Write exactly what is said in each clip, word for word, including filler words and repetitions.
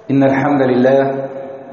إن الحمد لله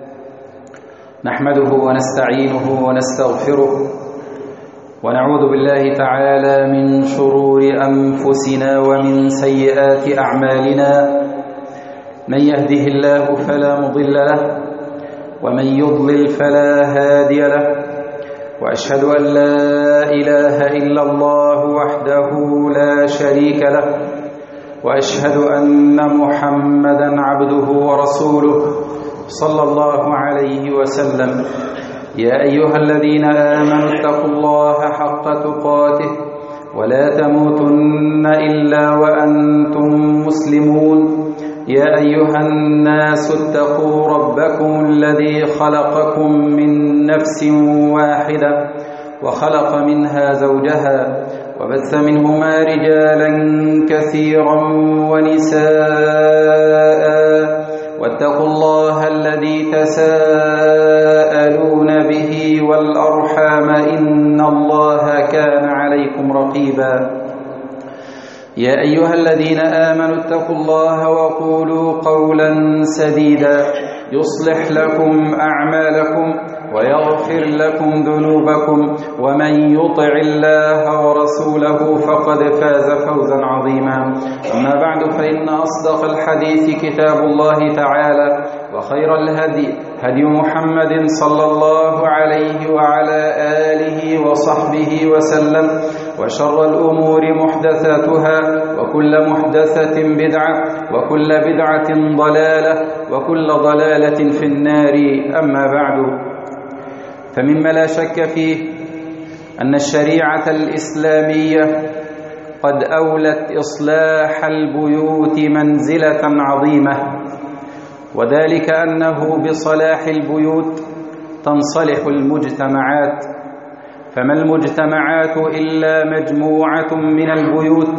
نحمده ونستعينه ونستغفره ونعوذ بالله تعالى من شرور أنفسنا ومن سيئات أعمالنا. من يهده الله فلا مضل له ومن يضلل فلا هادي له، وأشهد أن لا إله إلا الله وحده لا شريك له، وأشهد أن محمدًا عبده ورسوله صلى الله عليه وسلم. يا أيها الذين آمنوا اتقوا الله حق تقاته ولا تموتن إلا وأنتم مسلمون. يا أيها الناس اتقوا ربكم الذي خلقكم من نفس واحدة وخلق منها زوجها وبث منهما رجالا كثيرا ونساء، واتقوا الله الذي تساءلون به والأرحام إن الله كان عليكم رقيبا. يا أيها الذين آمنوا اتقوا الله وقولوا قولا سديدا يصلح لكم أعمالكم ويغفر لكم ذنوبكم، ومن يطع الله ورسوله فقد فاز فوزا عظيما. أما بعد، فإن أصدق الحديث كتاب الله تعالى، وخير الهدي هدي محمد صلى الله عليه وعلى آله وصحبه وسلم، وشر الأمور محدثاتها، وكل محدثة بدعة، وكل بدعة ضلالة، وكل ضلالة في النار. أما بعد، فمما لا شك فيه أن الشريعة الإسلامية قد أولت إصلاح البيوت منزلة عظيمة، وذلك أنه بصلاح البيوت تنصلح المجتمعات، فما المجتمعات إلا مجموعة من البيوت،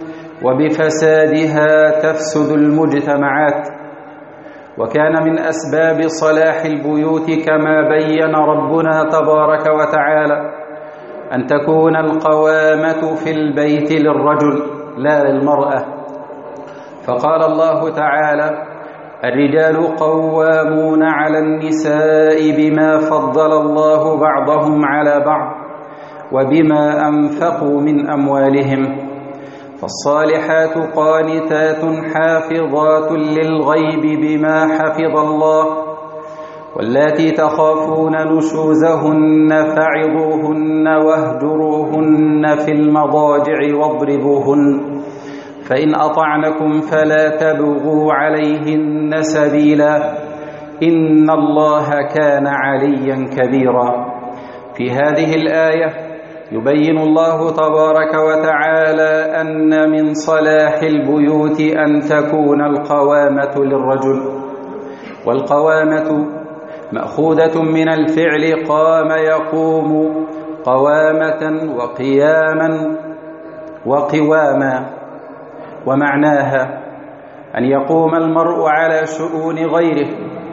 وبفسادها تفسد المجتمعات. وكان من أسباب صلاح البيوت كما بين ربنا تبارك وتعالى أن تكون القوامة في البيت للرجل لا للمرأة، فقال الله تعالى: الرجال قوامون على النساء بما فضل الله بعضهم على بعض وبما أنفقوا من أموالهم. فالصالحات قانتات حافظات للغيب بما حفظ الله، واللاتي تخافون نشوزهن فعظوهن واهجروهن في المضاجع واضربوهن، فإن أطعنكم فلا تبغوا عليهن سبيلا، إن الله كان عليا كبيرا. في هذه الآية يبين الله تبارك وتعالى أن من صلاح البيوت أن تكون القوامة للرجل، والقوامة مأخوذة من الفعل قام يقوم قوامة وقياما وقواما، ومعناها أن يقوم المرء على شؤون غيره.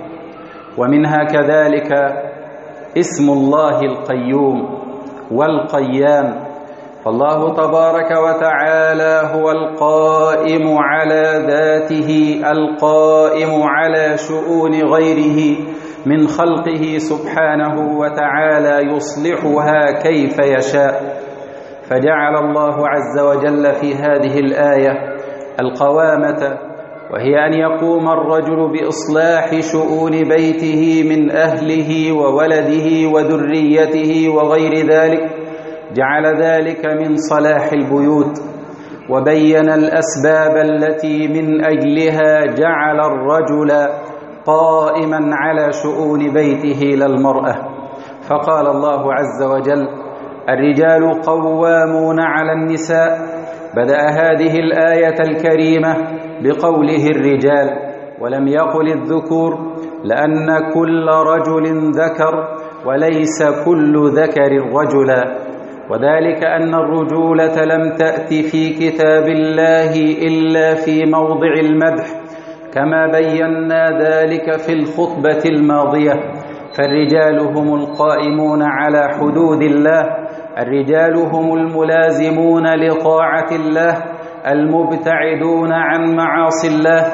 ومنها كذلك اسم الله القيوم والقيام، فالله تبارك وتعالى هو القائم على ذاته، القائم على شؤون غيره من خلقه سبحانه وتعالى، يصلحها كيف يشاء. فجعل الله عز وجل في هذه الآية القوامة، وهي أن يقوم الرجل بإصلاح شؤون بيته من أهله وولده وذريته وغير ذلك، جعل ذلك من صلاح البيوت، وبين الأسباب التي من أجلها جعل الرجل قائما على شؤون بيته للمرأة. فقال الله عز وجل: الرجال قوامون على النساء. بدأ هذه الآية الكريمة بقوله الرجال ولم يقل الذكور، لأن كل رجل ذكر وليس كل ذكر رجلا، وذلك أن الرجولة لم تأت في كتاب الله إلا في موضع المدح، كما بينا ذلك في الخطبة الماضية. فالرجال هم القائمون على حدود الله، الرجال هم الملازمون لطاعة الله، المبتعدون عن معاصي الله.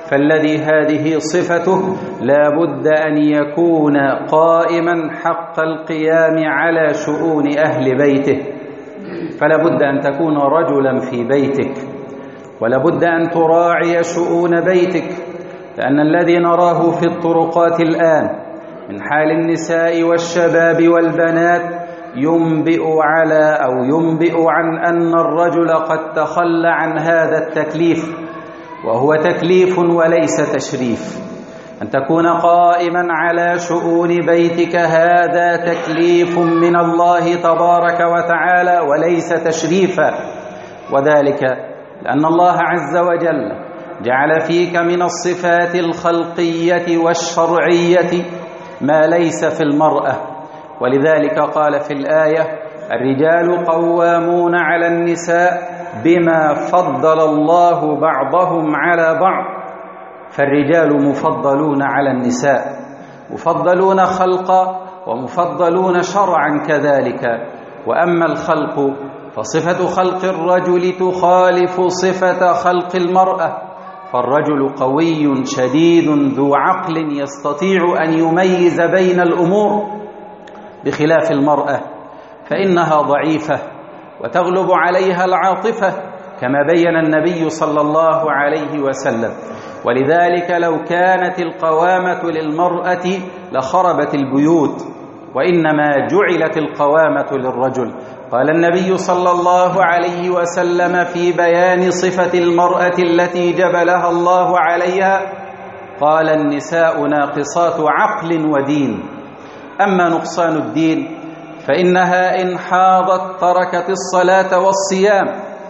فالذي هذه صفته لا بد أن يكون قائما حق القيام على شؤون أهل بيته، فلا بد أن تكون رجلا في بيتك، ولا بد أن تراعي شؤون بيتك، لأن الذي نراه في الطرقات الآن من حال النساء والشباب والبنات ينبئ على أو ينبئ عن أن الرجل قد تخلى عن هذا التكليف، وهو تكليف وليس تشريف. أن تكون قائما على شؤون بيتك هذا تكليف من الله تبارك وتعالى وليس تشريفا، وذلك لأن الله عز وجل جعل فيك من الصفات الخلقية والشرعية ما ليس في المرأة، ولذلك قال في الآية: الرجال قوامون على النساء بما فضل الله بعضهم على بعض. فالرجال مفضلون على النساء، مفضلون خلقا ومفضلون شرعا كذلك. وأما الخلق فصفة خلق الرجل تخالف صفة خلق المرأة، فالرجل قوي شديد ذو عقل يستطيع أن يميز بين الأمور، بخلاف المرأة فإنها ضعيفة وتغلب عليها العاطفة، كما بين النبي صلى الله عليه وسلم. ولذلك لو كانت القوامة للمرأة لخربت البيوت، وإنما جعلت القوامة للرجل. قال النبي صلى الله عليه وسلم في بيان صفة المرأة التي جبلها الله عليها: قال: النساء ناقصات عقل ودين، أما نقصان الدين فإنها إن حاضت تركت الصلاة والصيام،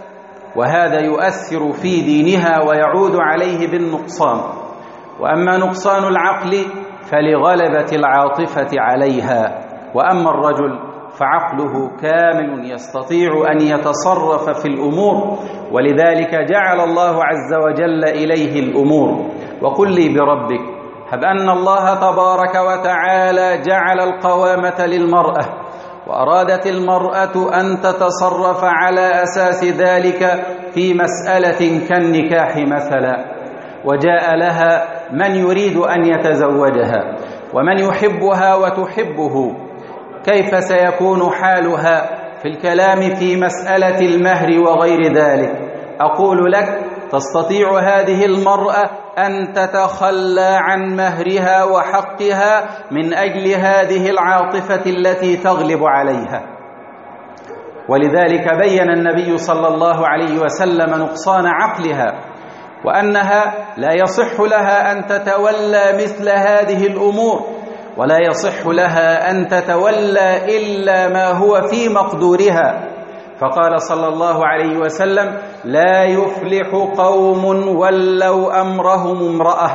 وهذا يؤثر في دينها ويعود عليه بالنقصان. وأما نقصان العقل فلغلبة العاطفة عليها، وأما الرجل فعقله كامل يستطيع أن يتصرف في الأمور، ولذلك جعل الله عز وجل إليه الأمور. وقل لي بربك هب أن الله تبارك وتعالى جعل القوامة للمرأة، وأرادت المرأة أن تتصرف على أساس ذلك في مسألة كالنكاح مثلا، وجاء لها من يريد أن يتزوجها ومن يحبها وتحبه، كيف سيكون حالها في الكلام في مسألة المهر وغير ذلك؟ أقول لك: تستطيع هذه المرأة أن تتخلى عن مهرها وحقها من أجل هذه العاطفة التي تغلب عليها. ولذلك بين النبي صلى الله عليه وسلم نقصان عقلها، وأنها لا يصح لها أن تتولى مثل هذه الأمور، ولا يصح لها أن تتولى إلا ما هو في مقدورها. فقال صلى الله عليه وسلم: لا يفلح قوم ولوا أمرهم امرأة،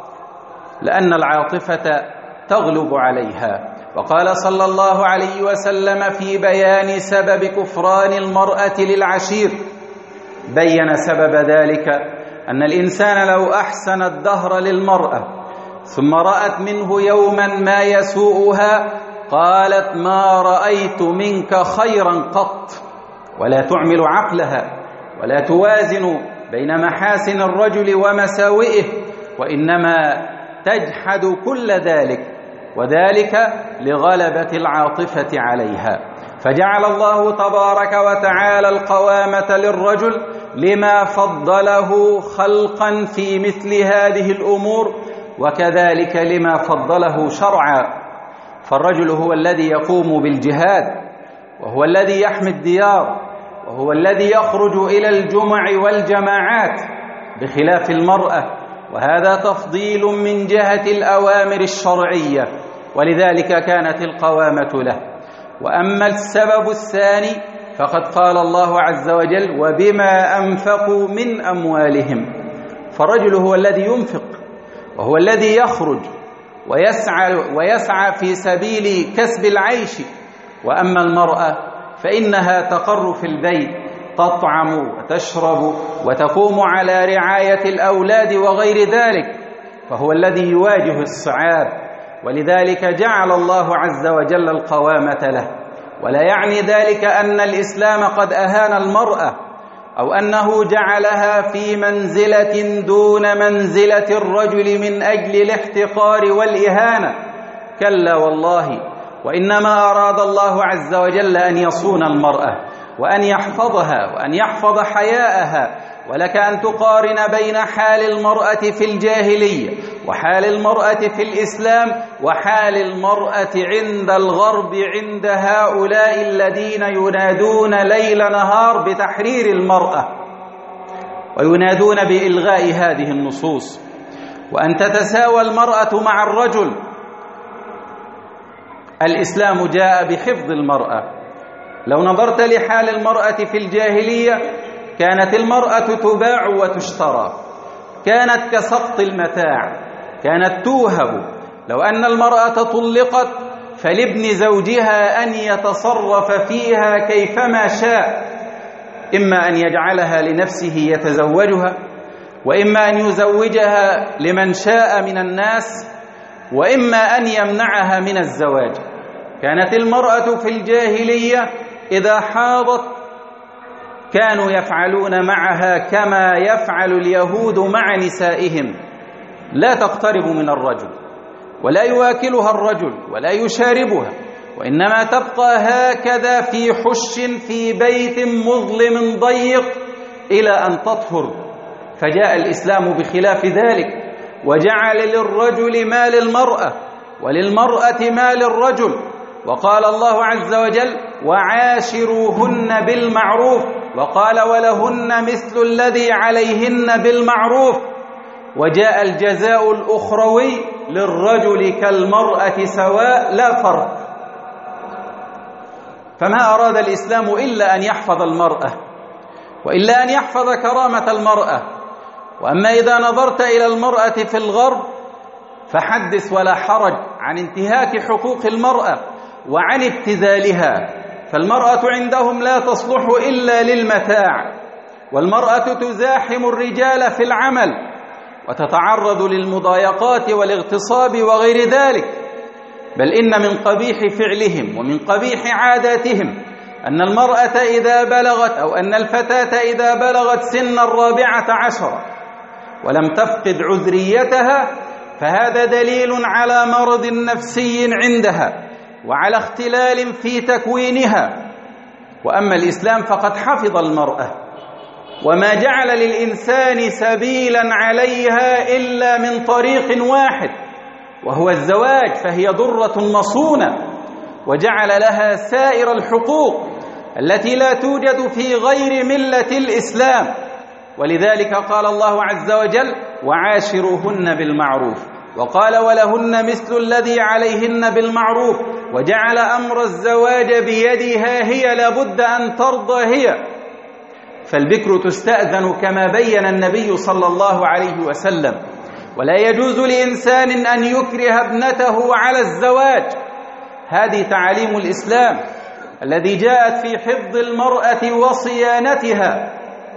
لأن العاطفة تغلب عليها. وقال صلى الله عليه وسلم في بيان سبب كفران المرأة للعشير، بين سبب ذلك أن الإنسان لو أحسن الدهر للمرأة ثم رأت منه يوما ما يسوءها قالت: ما رأيت منك خيرا قط، ولا تعمل عقلها ولا توازن بين محاسن الرجل ومساوئه، وإنما تجحد كل ذلك، وذلك لغلبة العاطفة عليها. فجعل الله تبارك وتعالى القوامة للرجل لما فضله خلقا في مثل هذه الأمور، وكذلك لما فضله شرعا. فالرجل هو الذي يقوم بالجهاد، وهو الذي يحمي الديار، وهو الذي يخرج إلى الجمع والجماعات، بخلاف المرأة، وهذا تفضيل من جهة الأوامر الشرعية، ولذلك كانت القوامة له. وأما السبب الثاني فقد قال الله عز وجل: وبما أنفقوا من أموالهم. فالرجل هو الذي ينفق، وهو الذي يخرج ويسعى, ويسعى في سبيل كسب العيش. وأما المرأة فإنها تقر في البيت، تطعم وتشرب وتقوم على رعاية الأولاد وغير ذلك، فهو الذي يواجه الصعاب، ولذلك جعل الله عز وجل القوامة له. ولا يعني ذلك أن الإسلام قد أهان المرأة أو أنه جعلها في منزلة دون منزلة الرجل من أجل الاحتقار والإهانة، كلا والله، وإنما أراد الله عز وجل أن يصون المرأة وأن يحفظها وأن يحفظ حياءها. ولك أن تقارن بين حال المرأة في الجاهلية وحال المرأة في الإسلام وحال المرأة عند الغرب، عند هؤلاء الذين ينادون ليل نهار بتحرير المرأة وينادون بإلغاء هذه النصوص، وأن تتساوى المرأة مع الرجل. الإسلام جاء بحفظ المرأة. لو نظرت لحال المرأة في الجاهلية كانت المرأة تباع وتشترى، كانت كسقط المتاع، كانت توهب. لو أن المرأة طلقت فلابن زوجها أن يتصرف فيها كيفما شاء، إما أن يجعلها لنفسه يتزوجها، وإما أن يزوجها لمن شاء من الناس، وإما أن يمنعها من الزواج. كانت المرأة في الجاهلية إذا حاضت كانوا يفعلون معها كما يفعل اليهود مع نسائهم، لا تقترب من الرجل ولا يواكلها الرجل ولا يشاربها، وإنما تبقى هكذا في حش في بيت مظلم ضيق إلى أن تطهر. فجاء الإسلام بخلاف ذلك وجعل للرجل ما للمرأة وللمرأة ما للرجل، وقال الله عز وجل وعاشروهن بالمعروف، وقال ولهن مثل الذي عليهن بالمعروف، وجاء الجزاء الأخروي للرجل كالمرأة سواء لا فرق. فما أراد الإسلام إلا أن يحفظ المرأة وإلا أن يحفظ كرامة المرأة. وأما إذا نظرت إلى المرأة في الغرب فحدث ولا حرج عن انتهاك حقوق المرأة وعن ابتذالها. فالمرأة عندهم لا تصلح إلا للمتاع، والمرأة تزاحم الرجال في العمل وتتعرض للمضايقات والاغتصاب وغير ذلك. بل إن من قبيح فعلهم ومن قبيح عاداتهم أن المرأة إذا بلغت أو أن الفتاة إذا بلغت سن الرابعة عشر ولم تفقد عذريتها فهذا دليل على مرض نفسي عندها وعلى اختلال في تكوينها. وأما الإسلام فقد حفظ المرأة وما جعل للإنسان سبيلا عليها إلا من طريق واحد وهو الزواج، فهي ضرة مصونة، وجعل لها سائر الحقوق التي لا توجد في غير ملة الإسلام. ولذلك قال الله عز وجل وعاشروهن بالمعروف، وقال ولهن مثل الذي عليهن بالمعروف، وجعل أمر الزواج بيدها هي، لابد أن ترضى هي. فالبكر تستأذن كما بين النبي صلى الله عليه وسلم، ولا يجوز لإنسان أن يكره ابنته على الزواج. هذه تعاليم الإسلام الذي جاءت في حفظ المرأة وصيانتها.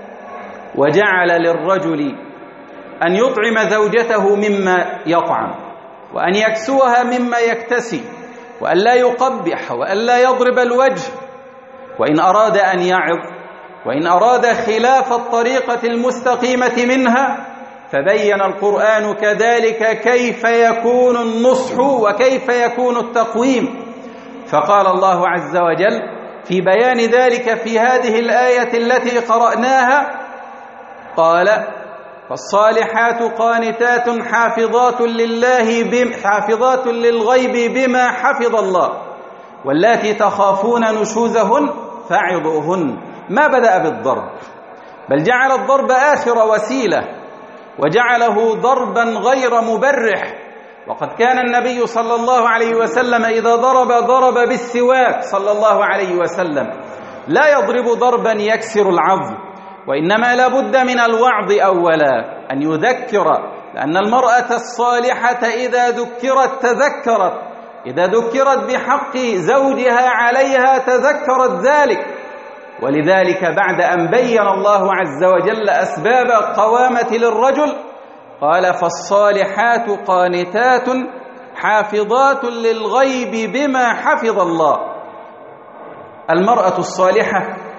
وجعل للرجل أن يطعم زوجته مما يطعم، وأن يكسوها مما يكتسي، وأن لا يقبح، وأن لا يضرب الوجه. وإن أراد أن يعظ وإن أراد خلاف الطريقة المستقيمة منها فبين القرآن كذلك كيف يكون النصح وكيف يكون التقويم. فقال الله عز وجل في بيان ذلك في هذه الآية التي قرأناها، قال فالصالحات قانتات حافظات لله بم حافظات للغيب بما حفظ الله واللاتي تخافون نشوزهن فعظوهن. ما بدأ بالضرب، بل جعل الضرب آخر وسيلة وجعله ضربا غير مبرح. وقد كان النبي صلى الله عليه وسلم إذا ضرب ضرب بالسواك صلى الله عليه وسلم، لا يضرب ضربا يكسر العظم، وإنما لا بد من الوعظ أولا، أن يذكر، لأن المرأة الصالحة إذا ذكرت تذكرت، إذا ذكرت بحق زوجها عليها تذكرت ذلك. ولذلك بعد أن بين الله عز وجل أسباب القوامة للرجل قال فالصالحات قانتات حافظات للغيب بما حفظ الله. المرأة الصالحة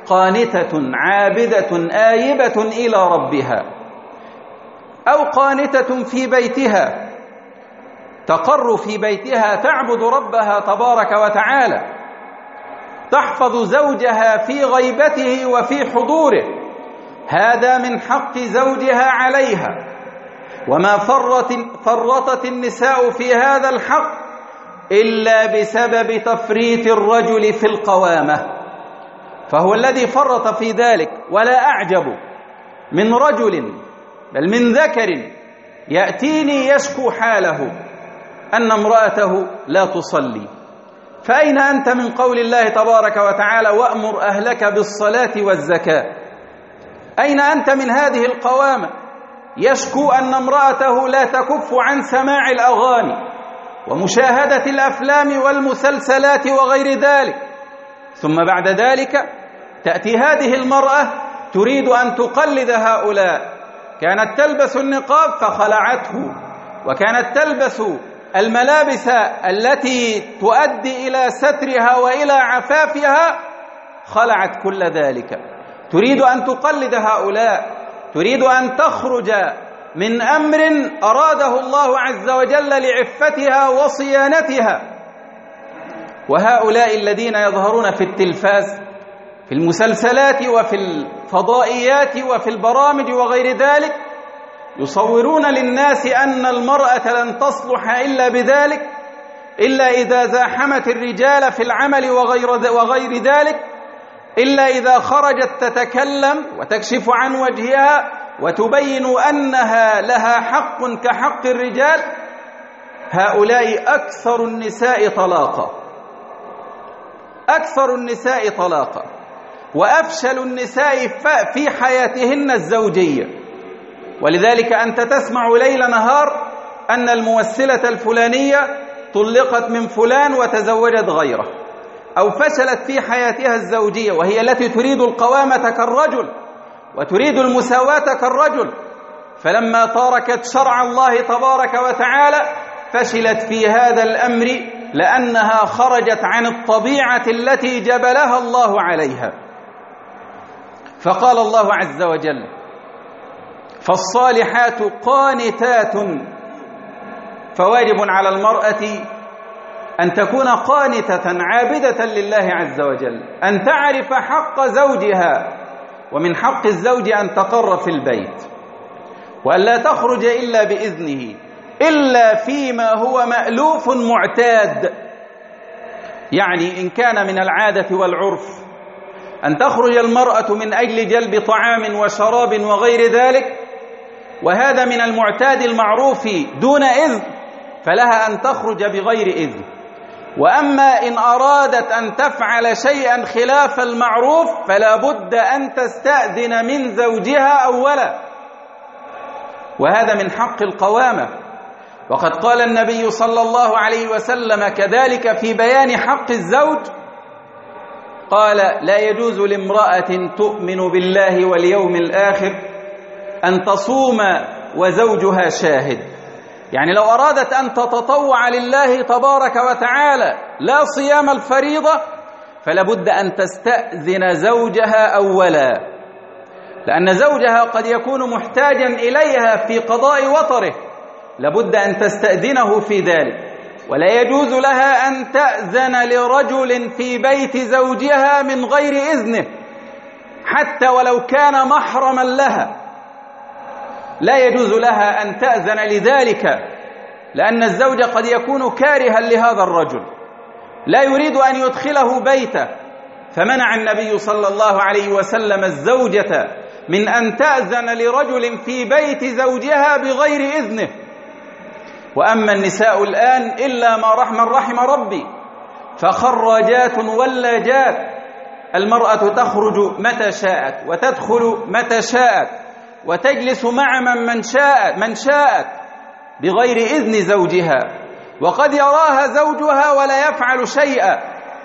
قانتة عابدة آيبة إلى ربها، أو قانتة في بيتها تقر في بيتها تعبد ربها تبارك وتعالى، تحفظ زوجها في غيبته وفي حضوره، هذا من حق زوجها عليها. وما فرط فرطت النساء في هذا الحق إلا بسبب تفريط الرجل في القوامة، فهو الذي فرط في ذلك. ولا أعجب من رجل بل من ذكر يأتيني يشكو حاله أن امرأته لا تصلي. فأين أنت من قول الله تبارك وتعالى وأمر أهلك بالصلاة والزكاة؟ أين أنت من هذه القوامة؟ يشكو أن امرأته لا تكف عن سماع الأغاني ومشاهدة الأفلام والمسلسلات وغير ذلك، ثم بعد ذلك تأتي هذه المرأة تريد أن تقلد هؤلاء، كانت تلبس النقاب فخلعته، وكانت تلبس الملابس التي تؤدي إلى سترها وإلى عفافها، خلعت كل ذلك، تريد أن تقلد هؤلاء، تريد أن تخرج من أمر أراده الله عز وجل لعفتها وصيانتها. وهؤلاء الذين يظهرون في التلفاز في المسلسلات وفي الفضائيات وفي البرامج وغير ذلك يصورون للناس أن المرأة لن تصلح إلا بذلك، إلا إذا زاحمت الرجال في العمل وغير وغير ذلك، إلا إذا خرجت تتكلم وتكشف عن وجهها وتبين أنها لها حق كحق الرجال. هؤلاء أكثر النساء طلاقا، أكثر النساء طلاقا وأفشل النساء في حياتهن الزوجية. ولذلك أنت تسمع ليل نهار أن الممثلة الفلانية طلقت من فلان وتزوجت غيره، أو فشلت في حياتها الزوجية، وهي التي تريد القوامة كالرجل وتريد المساواة كالرجل، فلما تركت شرع الله تبارك وتعالى فشلت في هذا الأمر لأنها خرجت عن الطبيعة التي جبلها الله عليها. فقال الله عز وجل فالصالحات قانتات، فواجب على المرأة أن تكون قانتة عابدة لله عز وجل، أن تعرف حق زوجها، ومن حق الزوج أن تقر في البيت وأن لا تخرج إلا بإذنه، إلا فيما هو مألوف معتاد. يعني إن كان من العادة والعرف أن تخرج المرأة من أجل جلب طعام وشراب وغير ذلك، وهذا من المعتاد المعروف دون إذن، فلها أن تخرج بغير إذن. وأما إن أرادت أن تفعل شيئا خلاف المعروف فلا بد أن تستأذن من زوجها أولا، وهذا من حق القوامة. وقد قال النبي صلى الله عليه وسلم كذلك في بيان حق الزوج، قال لا يجوز لامرأة تؤمن بالله واليوم الآخر أن تصوم وزوجها شاهد. يعني لو أرادت أن تتطوع لله تبارك وتعالى لا صيام الفريضة فلابد أن تستأذن زوجها أولا، لأن زوجها قد يكون محتاجا إليها في قضاء وطره، لابد أن تستأذنه في ذلك. ولا يجوز لها أن تأذن لرجل في بيت زوجها من غير إذنه حتى ولو كان محرما لها، لا يجوز لها أن تأذن لذلك، لأن الزوج قد يكون كارها لهذا الرجل لا يريد أن يدخله بيته، فمنع النبي صلى الله عليه وسلم الزوجة من أن تأذن لرجل في بيت زوجها بغير إذنه. وأما النساء الآن إلا ما رحم رحم ربي فخراجات ولاجات، المرأة تخرج متى شاءت وتدخل متى شاءت وتجلس مع من من شاءت من شاءت بغير إذن زوجها، وقد يراها زوجها ولا يفعل شيئا.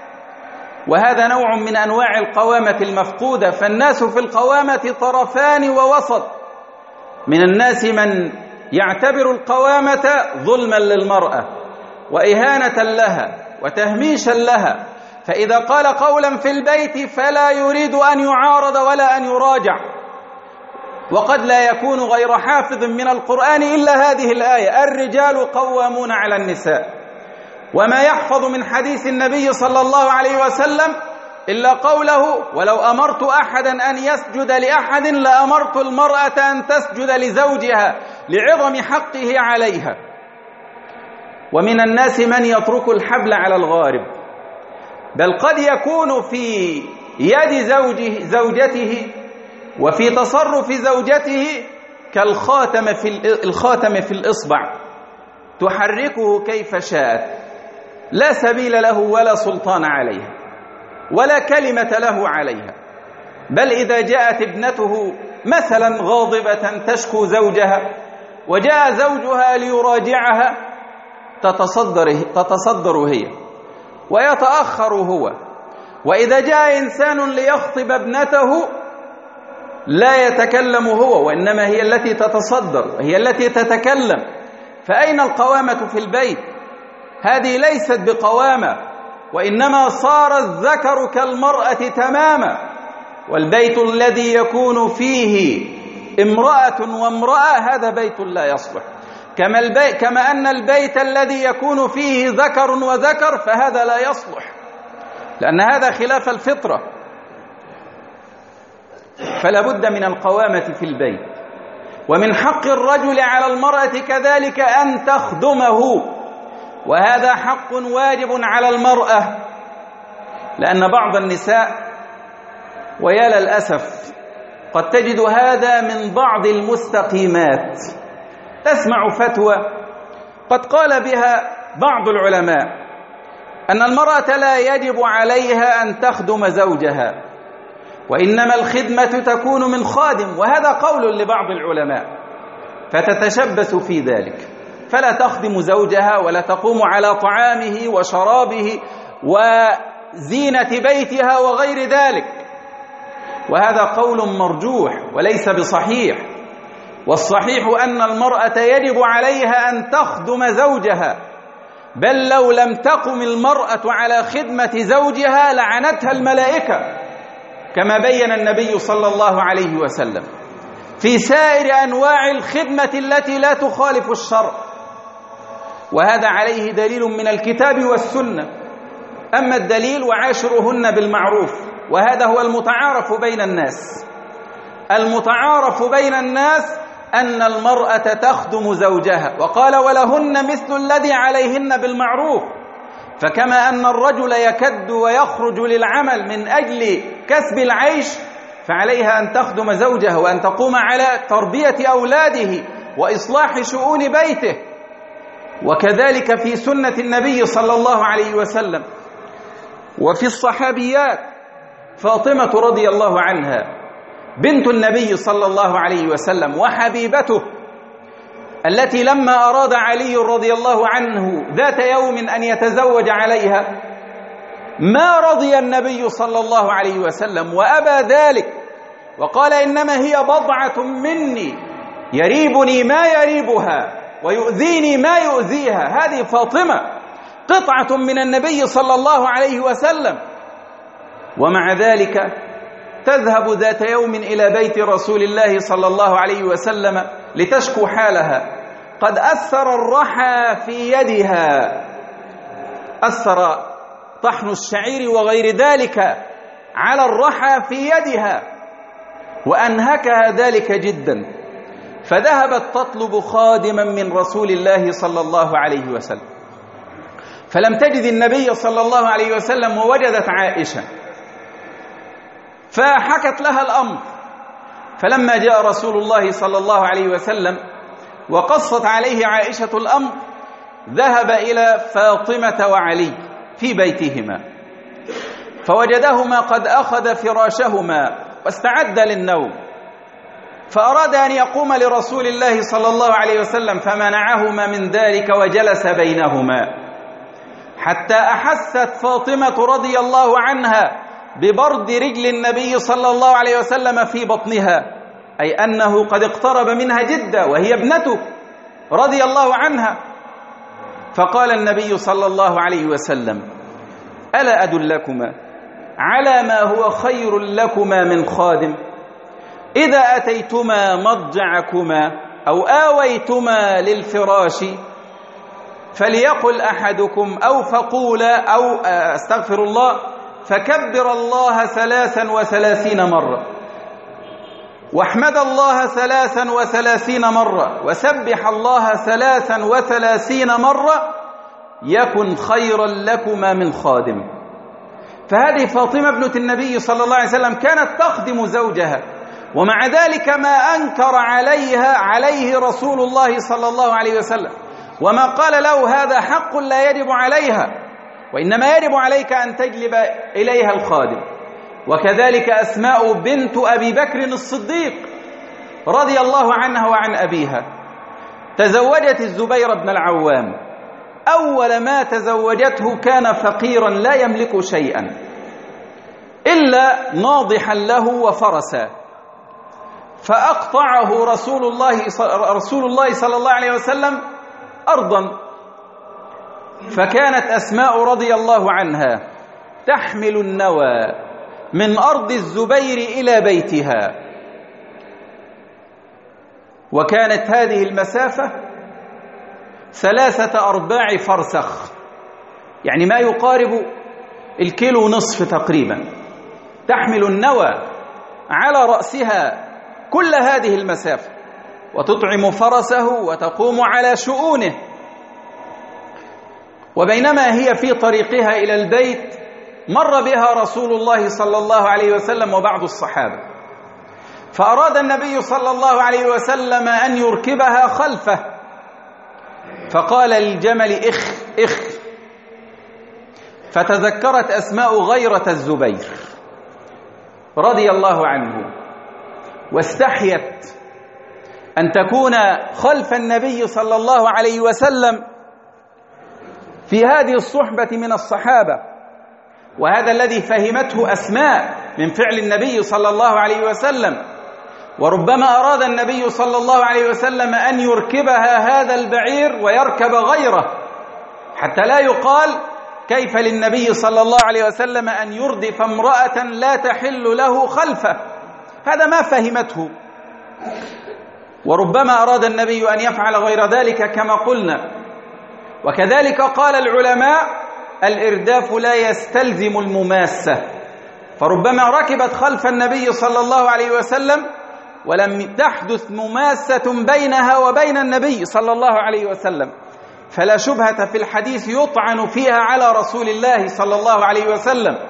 وهذا نوع من أنواع القوامة المفقودة. فالناس في القوامة طرفان ووسط، من الناس من يعتبر القوامة ظلما للمرأة وإهانة لها وتهميشا لها، فإذا قال قولا في البيت فلا يريد أن يعارض ولا أن يراجع. وقد لا يكون غير حافظ من القرآن إلا هذه الآية: الرجال قوامون على النساء، وما يحفظ من حديث النبي صلى الله عليه وسلم إلا قوله: ولو أمرت أحدا أن يسجد لأحد لأمرت المرأة أن تسجد لزوجها لعظم حقه عليها. ومن الناس من يترك الحبل على الغارب، بل قد يكون في يد زوجه زوجته وفي تصرف زوجته كالخاتم في الخاتم في الإصبع، تحركه كيف شاءت، لا سبيل له ولا سلطان عليها ولا كلمة له عليها. بل إذا جاءت ابنته مثلا غاضبة تشكو زوجها وجاء زوجها ليراجعها تتصدر, تتصدر هي ويتأخر هو. وإذا جاء إنسان ليخطب ابنته لا يتكلم هو، وإنما هي التي تتصدر، هي التي تتكلم. فأين القوامة في البيت؟ هذه ليست بقوامة، وإنما صار الذكر كالمرأة تماما. والبيت الذي يكون فيه امرأة وامرأة هذا بيت لا يصلح، كما, البيت كما أن البيت الذي يكون فيه ذكر وذكر فهذا لا يصلح، لأن هذا خلاف الفطرة. فلا بد من القوامة في البيت. ومن حق الرجل على المرأة كذلك أن تخدمه، وهذا حق واجب على المرأة، لأن بعض النساء ويا للأسف قد تجد هذا من بعض المستقيمات، تسمع فتوى قد قال بها بعض العلماء أن المرأة لا يجب عليها أن تخدم زوجها، وإنما الخدمة تكون من خادم، وهذا قول لبعض العلماء، فتتشبث في ذلك، فلا تخدم زوجها ولا تقوم على طعامه وشرابه وزينة بيتها وغير ذلك، وهذا قول مرجوح وليس بصحيح. والصحيح أن المرأة يجب عليها أن تخدم زوجها، بل لو لم تقم المرأة على خدمة زوجها لعنتها الملائكة، كما بين النبي صلى الله عليه وسلم في سائر أنواع الخدمة التي لا تخالف الشرع، وهذا عليه دليل من الكتاب والسنة. أما الدليل: وعاشرهن بالمعروف، وهذا هو المتعارف بين الناس. المتعارف بين الناس أن المرأة تخدم زوجها، وقال: ولهن مثل الذي عليهن بالمعروف. فكما أن الرجل يكد ويخرج للعمل من أجل كسب العيش، فعليها أن تخدم زوجها وأن تقوم على تربية أولاده وإصلاح شؤون بيته. وكذلك في سنة النبي صلى الله عليه وسلم. وفي الصحابيات فاطمة رضي الله عنها بنت النبي صلى الله عليه وسلم وحبيبته، التي لما أراد علي رضي الله عنه ذات يوم أن يتزوج عليها ما رضي النبي صلى الله عليه وسلم وأبى ذلك، وقال: إنما هي بضعة مني يريبني ما يريبها ويؤذيني ما يؤذيها. هذه فاطمة قطعة من النبي صلى الله عليه وسلم، ومع ذلك تذهب ذات يوم إلى بيت رسول الله صلى الله عليه وسلم لتشكو حالها. قد أثر الرحى في يدها، أثر طحن الشعير وغير ذلك على الرحى في يدها، وأنهكها ذلك جدا، فذهبت تطلب خادما من رسول الله صلى الله عليه وسلم، فلم تجد النبي صلى الله عليه وسلم، ووجدت عائشة فحكت لها الأمر. فلما جاء رسول الله صلى الله عليه وسلم وقصت عليه عائشة الأمر، ذهب إلى فاطمة وعلي في بيتهما، فوجدهما قد أخذ فراشهما واستعد للنوم، فأراد أن يقوم لرسول الله صلى الله عليه وسلم فمنعهما من ذلك وجلس بينهما، حتى أحست فاطمة رضي الله عنها ببرد رجل النبي صلى الله عليه وسلم في بطنها، أي أنه قد اقترب منها جدا وهي ابنته رضي الله عنها. فقال النبي صلى الله عليه وسلم: ألا أدلكما على ما هو خير لكما من خادم؟ إذا أتيتما مضجعكما أو آويتما للفراش فليقل أحدكم أو فقولا أو أستغفر الله فكبر الله ثلاثا وثلاثين مرة واحمد الله ثلاثا وثلاثين مرة وسبح الله ثلاثا وثلاثين مرة يكن خيرا لكما من خادم. فهذه فاطمة ابنة النبي صلى الله عليه وسلم كانت تخدم زوجها، ومع ذلك ما أنكر عليها عليه رسول الله صلى الله عليه وسلم، وما قال له هذا حق لا يجب عليها، وإنما يجب عليك أن تجلب إليها الخادم. وكذلك أسماء بنت أبي بكر الصديق رضي الله عنها وعن أبيها تزوجت الزبير بن العوام، أول ما تزوجته كان فقيرا لا يملك شيئا إلا ناضحا له وفرسا، فأقطعه رسول الله رسول الله صلى الله عليه وسلم أرضا، فكانت أسماء رضي الله عنها تحمل النوى من أرض الزبير إلى بيتها، وكانت هذه المسافة ثلاثة أرباع فرسخ، يعني ما يقارب الكيلو نصف تقريبا، تحمل النوى على رأسها كل هذه المسافة وتطعم فرسه وتقوم على شؤونه. وبينما هي في طريقها إلى البيت مر بها رسول الله صلى الله عليه وسلم وبعض الصحابة، فأراد النبي صلى الله عليه وسلم أن يركبها خلفه، فقال للجمل إخ إخ، فتذكرت أسماء غيرة الزبير رضي الله عنه، واستحيت أن تكون خلف النبي صلى الله عليه وسلم في هذه الصحبة من الصحابة. وهذا الذي فهمته أسماء من فعل النبي صلى الله عليه وسلم، وربما أراد النبي صلى الله عليه وسلم أن يركبها هذا البعير ويركب غيره، حتى لا يقال كيف للنبي صلى الله عليه وسلم أن يردف امرأة لا تحل له خلفه، هذا ما فهمته. وربما أراد النبي أن يفعل غير ذلك كما قلنا. وكذلك قال العلماء الإرداف لا يستلزم المماسة، فربما ركبت خلف النبي صلى الله عليه وسلم ولم تحدث مماسة بينها وبين النبي صلى الله عليه وسلم، فلا شبهة في الحديث يطعن فيها على رسول الله صلى الله عليه وسلم،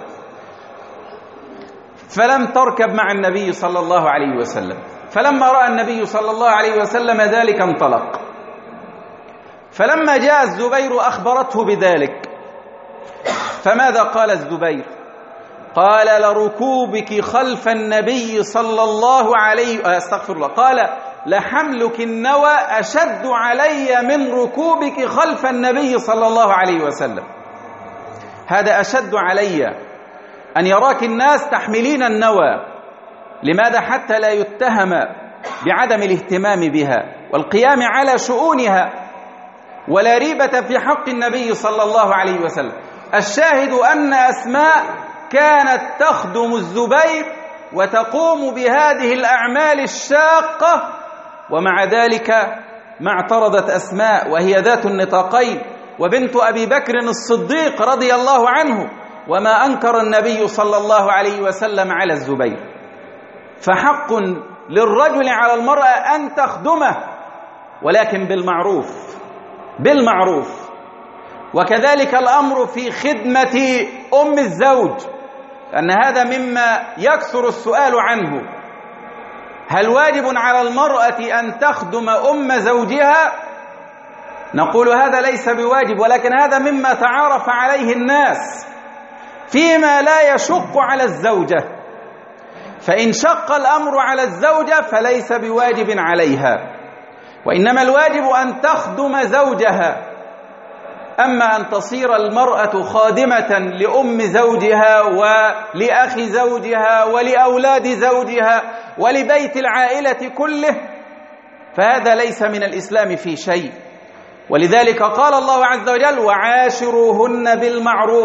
فلم تركب مع النبي صلى الله عليه وسلم. فلما رأى النبي صلى الله عليه وسلم ذلك انطلق، فلما جاء الزبير أخبرته بذلك، فماذا قال الزبير؟ قال لركوبك خلف النبي صلى الله عليه استغفر الله قال لحملك النوى أشد علي من ركوبك خلف النبي صلى الله عليه وسلم. هذا أشد علي أن يراك الناس تحملين النوى. لماذا؟ حتى لا يتهم بعدم الاهتمام بها والقيام على شؤونها، ولا ريبة في حق النبي صلى الله عليه وسلم. الشاهد أن أسماء كانت تخدم الزبير وتقوم بهذه الأعمال الشاقة، ومع ذلك ما اعترضت أسماء وهي ذات النطاقين وبنت أبي بكر الصديق رضي الله عنه، وما أنكر النبي صلى الله عليه وسلم على الزبير. فحق للرجل على المرأة أن تخدمه، ولكن بالمعروف بالمعروف. وكذلك الأمر في خدمة أم الزوج، أن هذا مما يكثر السؤال عنه. هل واجب على المرأة أن تخدم أم زوجها؟ نقول هذا ليس بواجب، ولكن هذا مما تعارف عليه الناس فيما لا يشق على الزوجة. فإن شق الأمر على الزوجة فليس بواجب عليها، وإنما الواجب أن تخدم زوجها. أما أن تصير المرأة خادمة لأم زوجها ولأخ زوجها ولأولاد زوجها ولبيت العائلة كله، فهذا ليس من الإسلام في شيء. ولذلك قال الله عز وجل: وعاشروهن بالمعروف.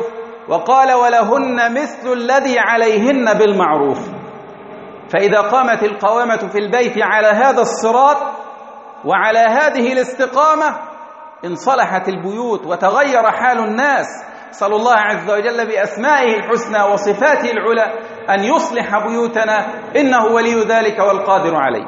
وقال ولهن مثل الذي عليهن بالمعروف. فإذا قامت القوامة في البيت على هذا الصراط وعلى هذه الاستقامة انصلحت البيوت وتغير حال الناس. صلى الله عز وجل بأسمائه الحسنى وصفاته العلى أن يصلح بيوتنا، إنه ولي ذلك والقادر عليه.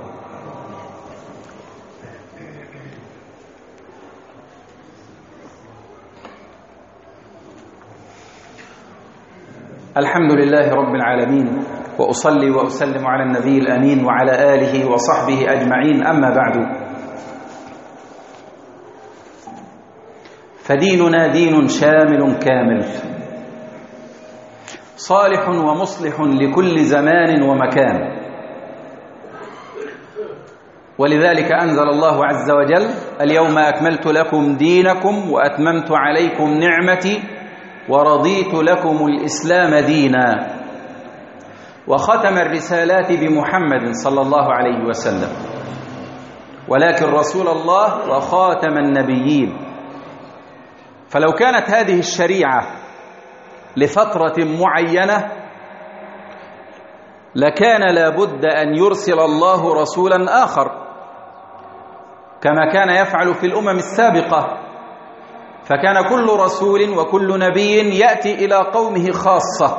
الحمد لله رب العالمين، وأصلي وأسلم على النبي الأمين وعلى آله وصحبه أجمعين، أما بعد، فديننا دين شامل كامل صالح ومصلح لكل زمان ومكان، ولذلك أنزل الله عز وجل: اليوم أكملت لكم دينكم وأتممت عليكم نعمتي ورضيت لكم الإسلام دينا. وختم الرسالات بمحمد صلى الله عليه وسلم، ولكن رسول الله وخاتم النبيين. فلو كانت هذه الشريعة لفترة معينة لكان لابد أن يرسل الله رسولا آخر كما كان يفعل في الأمم السابقة، فكان كل رسول وكل نبي يأتي إلى قومه خاصة.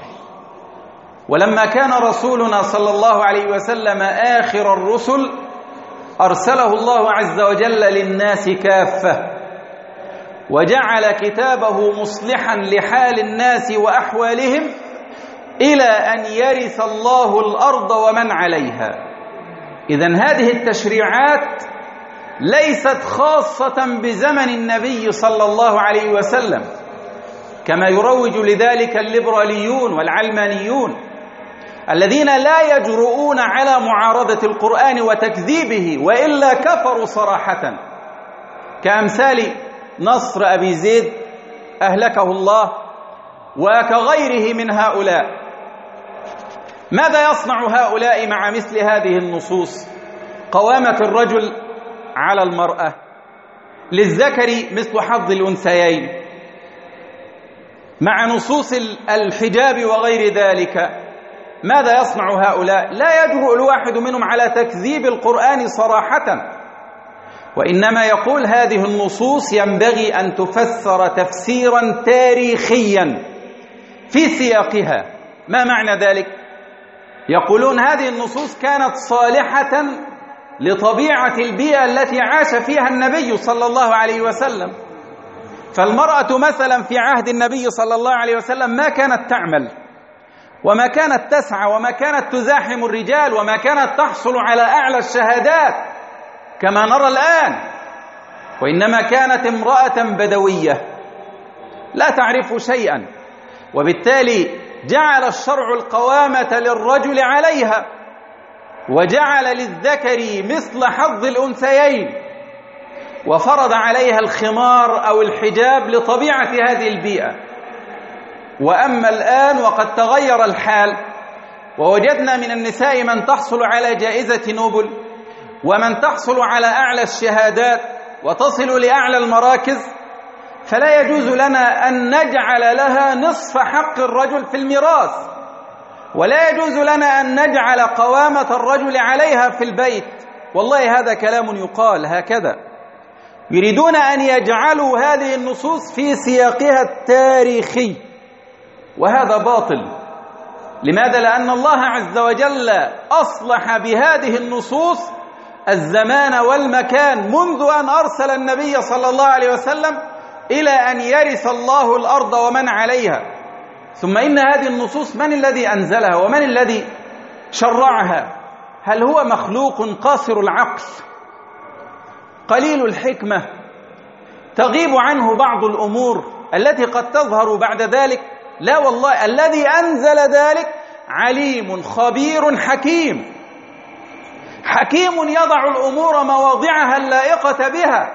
ولما كان رسولنا صلى الله عليه وسلم آخر الرسل أرسله الله عز وجل للناس كافة، وجعل كتابه مصلحا لحال الناس وأحوالهم إلى أن يرث الله الأرض ومن عليها. إذن هذه التشريعات ليست خاصة بزمن النبي صلى الله عليه وسلم كما يروج لذلك الليبراليون والعلمانيون الذين لا يجرؤون على معارضة القرآن وتكذيبه، وإلا كفروا صراحة، كأمثال نصر أبي زيد أهلكه الله وكغيره من هؤلاء. ماذا يصنع هؤلاء مع مثل هذه النصوص؟ قوامة الرجل على المرأة، للذكر مثل حظ الأنثيين، مع نصوص الحجاب وغير ذلك. ماذا يصنع هؤلاء؟ لا يجرؤ الواحد منهم على تكذيب القرآن صراحة، وإنما يقول هذه النصوص ينبغي أن تفسر تفسيرا تاريخيا في سياقها. ما معنى ذلك؟ يقولون هذه النصوص كانت صالحة لطبيعة البيئة التي عاش فيها النبي صلى الله عليه وسلم. فالمرأة مثلا في عهد النبي صلى الله عليه وسلم ما كانت تعمل، وما كانت تسعى، وما كانت تزاحم الرجال، وما كانت تحصل على أعلى الشهادات كما نرى الآن، وإنما كانت امرأة بدوية لا تعرف شيئا، وبالتالي جعل الشرع القوامة للرجل عليها، وجعل للذكر مثل حظ الأنثيين، وفرض عليها الخمار أو الحجاب لطبيعة هذه البيئة. وأما الآن وقد تغير الحال، ووجدنا من النساء من تحصل على جائزة نوبل، ومن تحصل على أعلى الشهادات وتصل لأعلى المراكز، فلا يجوز لنا أن نجعل لها نصف حق الرجل في الميراث، ولا يجوز لنا أن نجعل قوامة الرجل عليها في البيت. والله هذا كلام يقال هكذا. يريدون أن يجعلوا هذه النصوص في سياقها التاريخي، وهذا باطل. لماذا؟ لأن الله عز وجل أصلح بهذه النصوص الزمان والمكان منذ أن أرسل النبي صلى الله عليه وسلم إلى أن يرث الله الأرض ومن عليها. ثم إن هذه النصوص من الذي أنزلها ومن الذي شرعها؟ هل هو مخلوق قاصر العقل قليل الحكمة تغيب عنه بعض الأمور التي قد تظهر بعد ذلك؟ لا والله، الذي أنزل ذلك عليم خبير حكيم، حكيم يضع الأمور مواضعها اللائقة بها،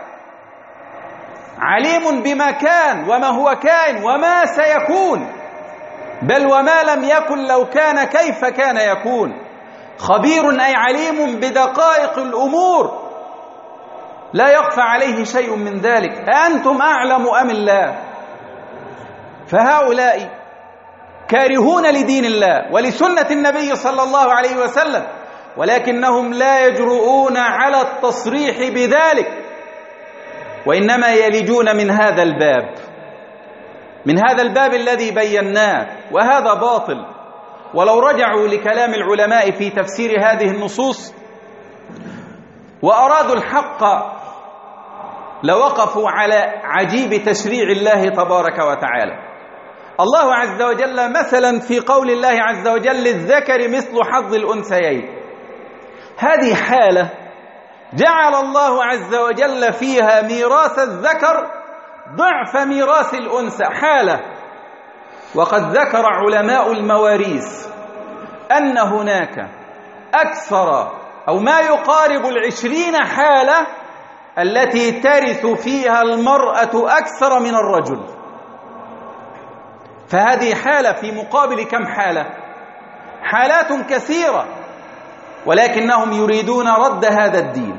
عليم بما كان وما هو كائن وما سيكون، بل وما لم يكن لو كان كيف كان يكون. خبير أي عليم بدقائق الأمور، لا يخفى عليه شيء من ذلك. أنتم أعلم أم الله؟ فهؤلاء كارهون لدين الله ولسنة النبي صلى الله عليه وسلم، ولكنهم لا يجرؤون على التصريح بذلك، وإنما يلجون من هذا الباب من هذا الباب الذي بيناه، وهذا باطل. ولو رجعوا لكلام العلماء في تفسير هذه النصوص وأرادوا الحق لوقفوا على عجيب تشريع الله تبارك وتعالى. الله عز وجل مثلا في قول الله عز وجل للذكر مثل حظ الأنثيين، هذه حالة جعل الله عز وجل فيها ميراث الذكر ضعف ميراث الأنثى، حالة. وقد ذكر علماء المواريث أن هناك أكثر أو ما يقارب العشرين حالة التي ترث فيها المرأة أكثر من الرجل. فهذه حالة في مقابل كم حالة؟ حالات كثيرة، ولكنهم يريدون رد هذا الدين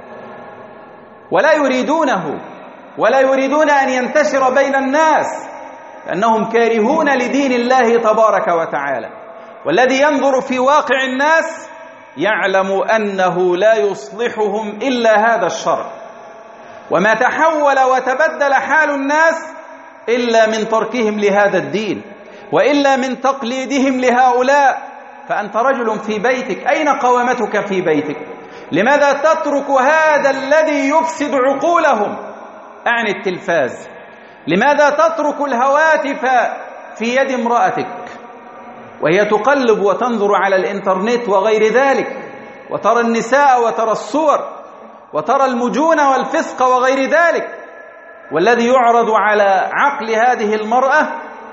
ولا يريدونه، ولا يريدون أن ينتشر بين الناس، لأنهم كارهون لدين الله تبارك وتعالى. والذي ينظر في واقع الناس يعلم أنه لا يصلحهم إلا هذا الشرع، وما تحول وتبدل حال الناس إلا من تركهم لهذا الدين، وإلا من تقليدهم لهؤلاء. فأنت رجل في بيتك، أين قوامتك في بيتك؟ لماذا تترك هذا الذي يفسد عقولهم؟ أعني التلفاز. لماذا تترك الهواتف في يد امرأتك وهي تقلب وتنظر على الإنترنت وغير ذلك، وترى النساء وترى الصور وترى المجون والفسق وغير ذلك، والذي يعرض على عقل هذه المرأة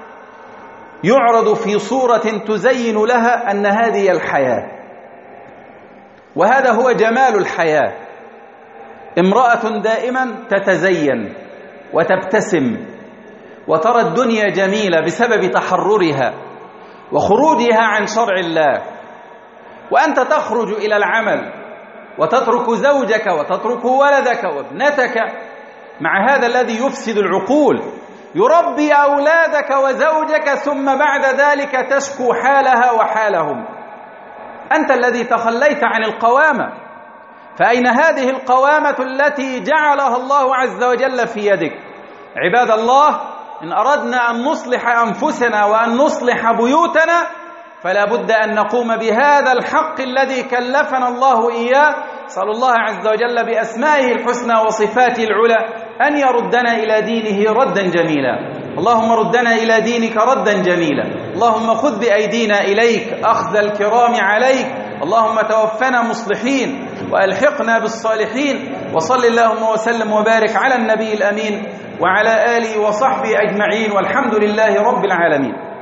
يعرض في صورة تزين لها أن هذه الحياة، وهذا هو جمال الحياة. امرأة دائما تتزين وتبتسم وترى الدنيا جميلة بسبب تحررها وخروجها عن شرع الله، وأنت تخرج إلى العمل وتترك زوجك وتترك ولدك وابنتك مع هذا الذي يفسد العقول، يربي أولادك وزوجك، ثم بعد ذلك تشكو حالها وحالهم. أنت الذي تخليت عن القوامة، فأين هذه القوامة التي جعلها الله عز وجل في يدك؟ عباد الله، إن أردنا أن نصلح أنفسنا وأن نصلح بيوتنا فلا بد أن نقوم بهذا الحق الذي كلفنا الله إياه. صلى الله عز وجل بأسمائه الحسنى وصفاته العلى أن يردنا إلى دينه ردا جميلا. اللهم ردنا إلى دينك ردا جميلا. اللهم خذ بأيدينا إليك أخذ الكرام عليك. اللهم توفنا مصلحين وألحقنا بالصالحين. وصل اللهم وسلم وبارك على النبي الأمين وعلى آله وصحبه أجمعين، والحمد لله رب العالمين.